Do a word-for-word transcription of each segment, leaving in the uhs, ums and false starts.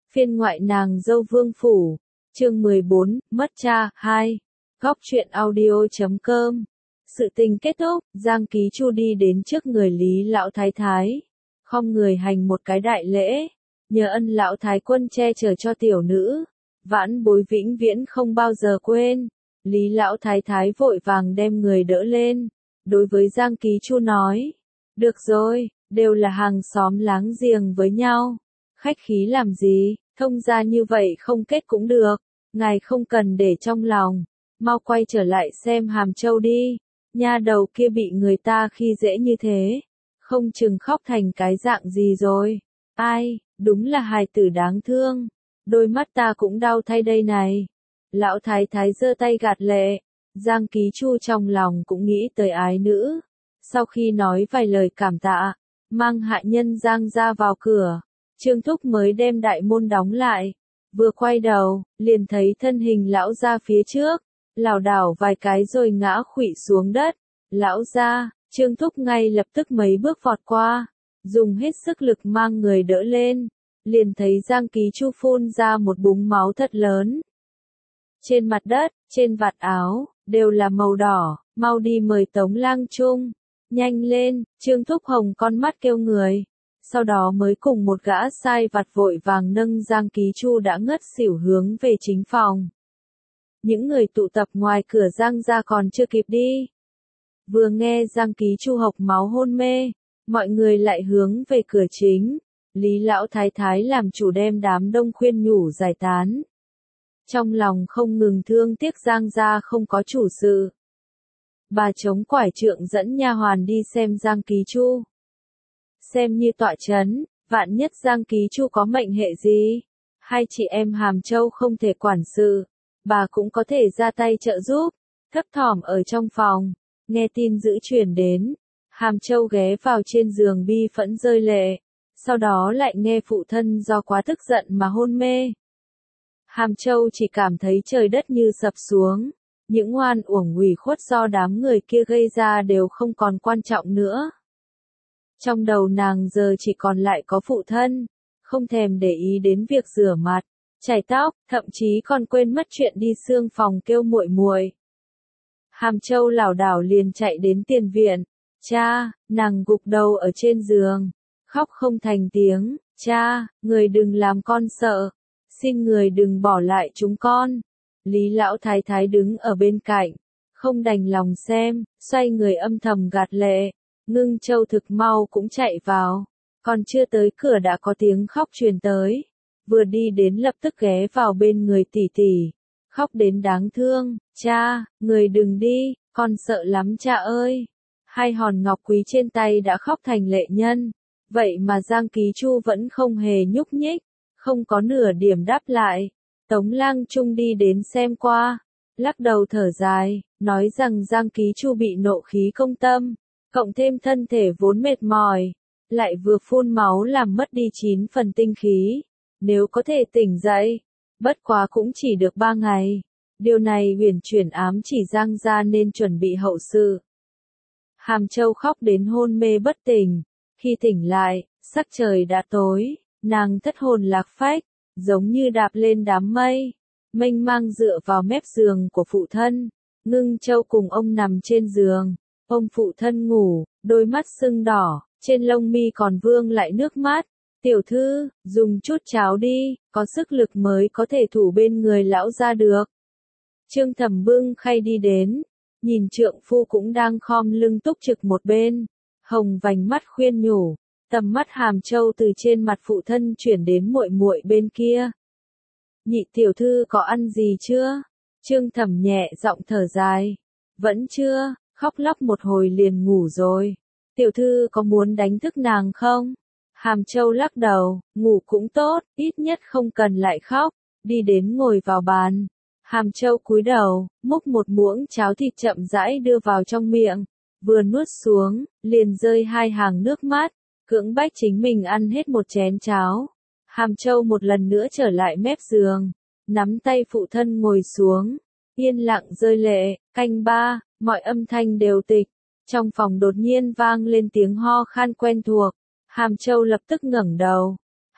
Phiên ngoại nàng dâu Vương Phủ, chương mười bốn, mất cha, hai. Góc truyện audio chấm com. Sự tình kết thúc, Giang Ký Chu đi đến trước người Lý Lão Thái Thái. Khom người hành một cái đại lễ, nhờ ân Lão Thái quân che chở cho tiểu nữ. Vãn bối vĩnh viễn không bao giờ quên. Lý Lão Thái Thái vội vàng đem người đỡ lên. Đối với Giang Ký Chu nói, được rồi, đều là hàng xóm láng giềng với nhau. Khách khí làm gì, thông gia như vậy không kết cũng được, ngài không cần để trong lòng, mau quay trở lại xem Hàm Châu đi, nha đầu kia bị người ta khi dễ như thế, không chừng khóc thành cái dạng gì rồi, ai, đúng là hài tử đáng thương, đôi mắt ta cũng đau thay đây này. Lão Thái Thái giơ tay gạt lệ, Giang Ký Chu trong lòng cũng nghĩ tới ái nữ, sau khi nói vài lời cảm tạ, mang hạ nhân Giang ra vào cửa. Trương Thúc mới đem đại môn đóng lại, vừa quay đầu, liền thấy thân hình lão ra phía trước, lảo đảo vài cái rồi ngã khuỵu xuống đất. Lão ra, Trương Thúc ngay lập tức mấy bước vọt qua, dùng hết sức lực mang người đỡ lên, liền thấy Giang Ký Chu phun ra một búng máu thật lớn. Trên mặt đất, trên vạt áo, đều là màu đỏ, mau đi mời Tống Lang Trung, nhanh lên, Trương Thúc hồng con mắt kêu người. Sau đó mới cùng một gã sai vặt vội vàng nâng Giang Ký Chu đã ngất xỉu hướng về chính phòng. Những người tụ tập ngoài cửa Giang ra còn chưa kịp đi. Vừa nghe Giang Ký Chu hộc máu hôn mê, mọi người lại hướng về cửa chính. Lý Lão Thái Thái làm chủ đem đám đông khuyên nhủ giải tán. Trong lòng không ngừng thương tiếc Giang ra không có chủ sự. Bà chống quải trượng dẫn nha hoàn đi xem Giang Ký Chu. Xem như tọa chấn, vạn nhất Giang Ký Chu có mệnh hệ gì, hai chị em Hàm Châu không thể quản sự, bà cũng có thể ra tay trợ giúp. Thấp thỏm ở trong phòng, nghe tin dữ truyền đến, Hàm Châu ghé vào trên giường bi phẫn rơi lệ, sau đó lại nghe phụ thân do quá tức giận mà hôn mê. Hàm Châu chỉ cảm thấy trời đất như sập xuống, những oan uổng ủy khuất do đám người kia gây ra đều không còn quan trọng nữa. Trong đầu nàng giờ chỉ còn lại có phụ thân, không thèm để ý đến việc rửa mặt, chải tóc, thậm chí còn quên mất chuyện đi xương phòng kêu muội muội. Hàm Châu lảo đảo liền chạy đến tiền viện, cha, nàng gục đầu ở trên giường, khóc không thành tiếng, cha, người đừng làm con sợ, xin người đừng bỏ lại chúng con. Lý Lão Thái Thái đứng ở bên cạnh, không đành lòng xem, xoay người âm thầm gạt lệ. Ngưng Châu thực mau cũng chạy vào, còn chưa tới cửa đã có tiếng khóc truyền tới, vừa đi đến lập tức ghé vào bên người tỷ tỷ, khóc đến đáng thương, cha, người đừng đi, con sợ lắm cha ơi. Hai hòn ngọc quý trên tay đã khóc thành lệ nhân, vậy mà Giang Ký Chu vẫn không hề nhúc nhích, không có nửa điểm đáp lại. Tống Lang Trung đi đến xem qua, lắc đầu thở dài, nói rằng Giang Ký Chu bị nộ khí công tâm. Cộng thêm thân thể vốn mệt mỏi, lại vừa phun máu làm mất đi chín phần tinh khí, nếu có thể tỉnh dậy, bất quá cũng chỉ được ba ngày. Điều này huyền chuyển ám chỉ Giang gia nên chuẩn bị hậu sự. Hàm Châu khóc đến hôn mê bất tỉnh, khi tỉnh lại, sắc trời đã tối, nàng thất hồn lạc phách, giống như đạp lên đám mây, mênh mang dựa vào mép giường của phụ thân. Ngưng Châu cùng ông nằm trên giường. Ông phụ thân ngủ, đôi mắt sưng đỏ, trên lông mi còn vương lại nước mắt. Tiểu thư, dùng chút cháo đi, có sức lực mới có thể thủ bên người lão ra được. Trương Thẩm bưng khay đi đến, nhìn trượng phu cũng đang khom lưng túc trực một bên, hồng vành mắt khuyên nhủ, tầm mắt Hàm Châu từ trên mặt phụ thân chuyển đến muội muội bên kia. Nhị tiểu thư có ăn gì chưa? Trương Thẩm nhẹ giọng thở dài, vẫn chưa. Khóc lóc một hồi liền ngủ rồi. Tiểu thư có muốn đánh thức nàng không? Hàm Châu lắc đầu, ngủ cũng tốt, ít nhất không cần lại khóc. Đi đến ngồi vào bàn. Hàm Châu cúi đầu, múc một muỗng cháo thịt chậm rãi đưa vào trong miệng. Vừa nuốt xuống, liền rơi hai hàng nước mắt, cưỡng bách chính mình ăn hết một chén cháo. Hàm Châu một lần nữa trở lại mép giường, nắm tay phụ thân ngồi xuống, yên lặng rơi lệ. Canh ba. Mọi âm thanh đều tịch, trong phòng đột nhiên vang lên tiếng ho khan quen thuộc, Hàm Châu lập tức ngẩng đầu,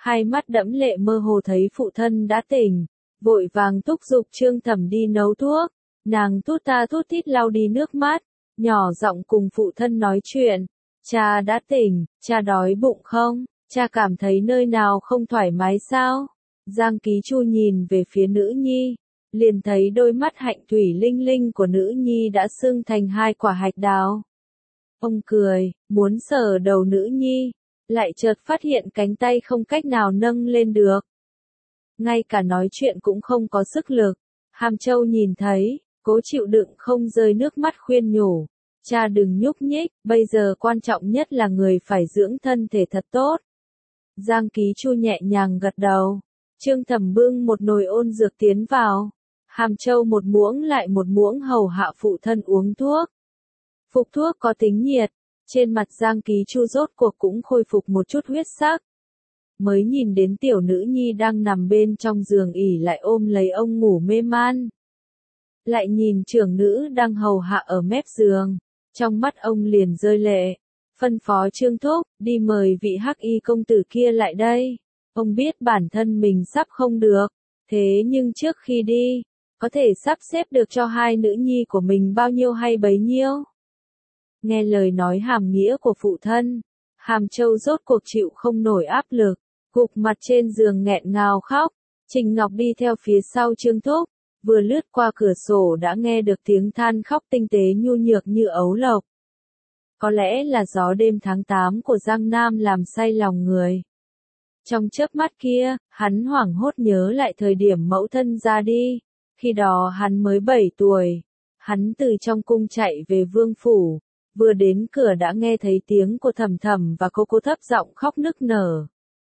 hai mắt đẫm lệ mơ hồ thấy phụ thân đã tỉnh, vội vàng thúc giục Trương Thẩm đi nấu thuốc, nàng thút ta thút thít lau đi nước mắt, nhỏ giọng cùng phụ thân nói chuyện, cha đã tỉnh, cha đói bụng không, cha cảm thấy nơi nào không thoải mái sao? Giang Ký Chu nhìn về phía nữ nhi, liền thấy đôi mắt hạnh thủy linh linh của nữ nhi đã sưng thành hai quả hạch đào. Ông cười, muốn sờ đầu nữ nhi, lại chợt phát hiện cánh tay không cách nào nâng lên được. Ngay cả nói chuyện cũng không có sức lực. Hàm Châu nhìn thấy, cố chịu đựng không rơi nước mắt khuyên nhủ. Cha đừng nhúc nhích, bây giờ quan trọng nhất là người phải dưỡng thân thể thật tốt. Giang Ký Chu nhẹ nhàng gật đầu. Trương Thẩm bưng một nồi ôn dược tiến vào. Hàm Châu một muỗng lại một muỗng hầu hạ phụ thân uống thuốc. Phục thuốc có tính nhiệt, trên mặt Giang Ký Chu rốt cuộc cũng khôi phục một chút huyết sắc. Mới nhìn đến tiểu nữ nhi đang nằm bên trong giường ỉ lại ôm lấy ông ngủ mê man. Lại nhìn trưởng nữ đang hầu hạ ở mép giường, trong mắt ông liền rơi lệ, phân phó Trương Thúc, đi mời vị hắc y công tử kia lại đây. Ông biết bản thân mình sắp không được, thế nhưng trước khi đi, có thể sắp xếp được cho hai nữ nhi của mình bao nhiêu hay bấy nhiêu. Nghe lời nói hàm nghĩa của phụ thân, Hàm Châu rốt cuộc chịu không nổi áp lực, gục mặt trên giường nghẹn ngào khóc. Trình Ngọc đi theo phía sau Trương Thúc, vừa lướt qua cửa sổ đã nghe được tiếng than khóc tinh tế nhu nhược như ấu lộc. Có lẽ là gió đêm tháng tám của Giang Nam làm say lòng người. Trong chớp mắt kia, hắn hoảng hốt nhớ lại thời điểm mẫu thân ra đi, khi đó hắn mới bảy tuổi. Hắn từ trong cung chạy về vương phủ, vừa đến cửa đã nghe thấy tiếng của Thẩm Thẩm và cô cô thấp giọng khóc nức nở.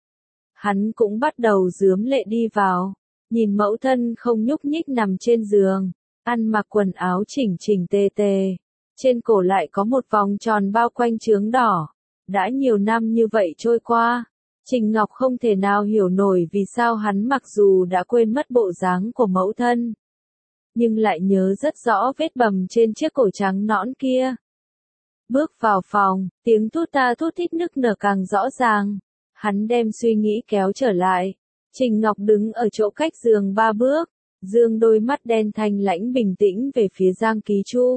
Hắn cũng bắt đầu rướm lệ đi vào, nhìn mẫu thân không nhúc nhích nằm trên giường, ăn mặc quần áo chỉnh chỉnh tề tề, trên cổ lại có một vòng tròn bao quanh chướng đỏ. Đã nhiều năm như vậy trôi qua, Trình Ngọc không thể nào hiểu nổi vì sao hắn mặc dù đã quên mất bộ dáng của mẫu thân, nhưng lại nhớ rất rõ vết bầm trên chiếc cổ trắng nõn kia. Bước vào phòng, tiếng thút ta thút thít nức nở càng rõ ràng. Hắn đem suy nghĩ kéo trở lại. Trình Ngọc đứng ở chỗ cách giường ba bước, dương đôi mắt đen thanh lãnh bình tĩnh về phía Giang Ký Chu.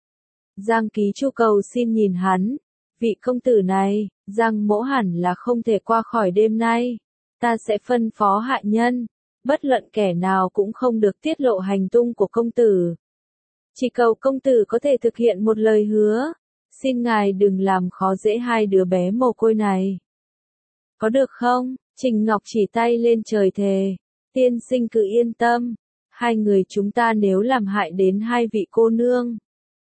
Giang Ký Chu cầu xin nhìn hắn. Vị công tử này, Giang mỗ hẳn là không thể qua khỏi đêm nay. Ta sẽ phân phó hạ nhân, bất luận kẻ nào cũng không được tiết lộ hành tung của công tử. Chỉ cầu công tử có thể thực hiện một lời hứa. Xin ngài đừng làm khó dễ hai đứa bé mồ côi này. Có được không? Trình Ngọc chỉ tay lên trời thề. Tiên sinh cứ yên tâm. Hai người chúng ta nếu làm hại đến hai vị cô nương,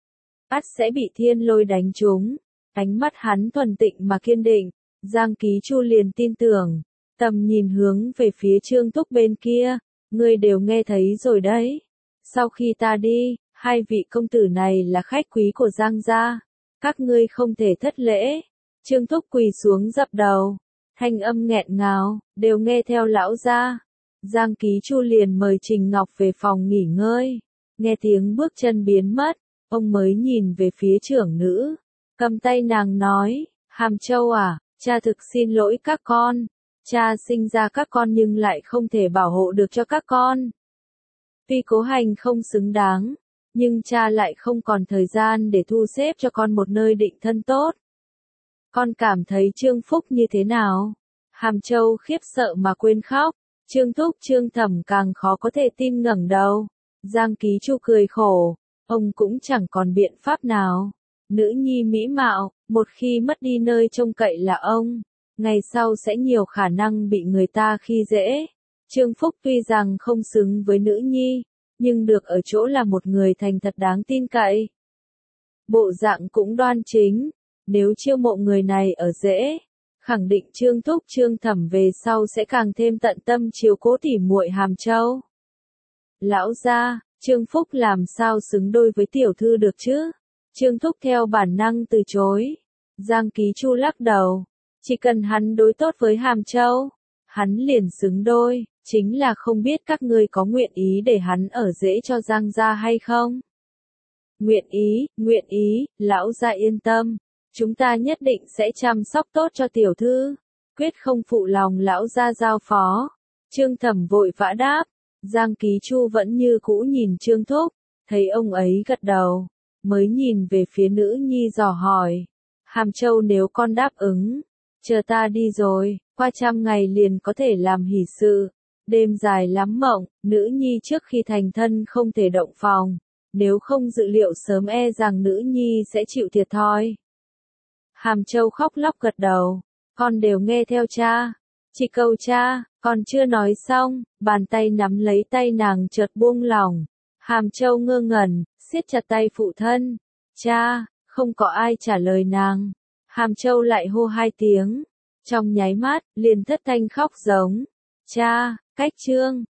ắt sẽ bị thiên lôi đánh trúng. Ánh mắt hắn thuần tịnh mà kiên định. Giang Ký Chu liền tin tưởng. Tầm nhìn hướng về phía Trương Thúc bên kia. Ngươi đều nghe thấy rồi đấy. Sau khi ta đi, hai vị công tử này là khách quý của Giang gia. Các ngươi không thể thất lễ. Trương Thúc quỳ xuống dập đầu. Thanh âm nghẹn ngào, đều nghe theo lão gia. Giang Ký Chu liền mời Trình Ngọc về phòng nghỉ ngơi. Nghe tiếng bước chân biến mất, ông mới nhìn về phía trưởng nữ. Cầm tay nàng nói, Hàm Châu à, cha thực xin lỗi các con. Cha sinh ra các con nhưng lại không thể bảo hộ được cho các con. Tuy Cố Hành không xứng đáng, nhưng cha lại không còn thời gian để thu xếp cho con một nơi định thân tốt. Con cảm thấy Trương Phúc như thế nào? Hàm Châu khiếp sợ mà quên khóc. Trương Thúc Trương Thẩm càng khó có thể tin ngẩng đầu. Giang Ký Chu cười khổ. Ông cũng chẳng còn biện pháp nào. Nữ nhi mỹ mạo, một khi mất đi nơi trông cậy là ông, ngày sau sẽ nhiều khả năng bị người ta khi dễ. Trương Phúc tuy rằng không xứng với nữ nhi, nhưng được ở chỗ là một người thành thật đáng tin cậy. Bộ dạng cũng đoan chính. Nếu chiêu mộ người này ở dễ, khẳng định Trương Thúc Trương Thẩm về sau sẽ càng thêm tận tâm chiếu cố tỉ muội Hàm Châu. Lão gia, Trương Phúc làm sao xứng đôi với tiểu thư được chứ? Trương Thúc theo bản năng từ chối. Giang Ký Chu lắc đầu. Chỉ cần hắn đối tốt với Hàm Châu, hắn liền xứng đôi. Chính là không biết các ngươi có nguyện ý để hắn ở dễ cho Giang gia hay không? Nguyện ý, nguyện ý, lão gia yên tâm. Chúng ta nhất định sẽ chăm sóc tốt cho tiểu thư. quyết không phụ lòng lão gia giao phó. Trương Thẩm vội vã đáp, Giang Ký Chu vẫn như cũ nhìn Trương Thúc, thấy ông ấy gật đầu, mới nhìn về phía nữ nhi dò hỏi, Hàm Châu nếu con đáp ứng, chờ ta đi rồi, qua trăm ngày liền có thể làm hỷ sự, đêm dài lắm mộng, nữ nhi trước khi thành thân không thể động phòng, nếu không dự liệu sớm e rằng nữ nhi sẽ chịu thiệt thòi. Hàm Châu khóc lóc gật đầu, con đều nghe theo cha, chỉ cầu cha, còn chưa nói xong, bàn tay nắm lấy tay nàng chợt buông lỏng, Hàm Châu ngơ ngẩn, siết chặt tay phụ thân, cha, không có ai trả lời nàng, Hàm Châu lại hô hai tiếng, trong nháy mắt, liền thất thanh khóc giống, cha, cách Trương,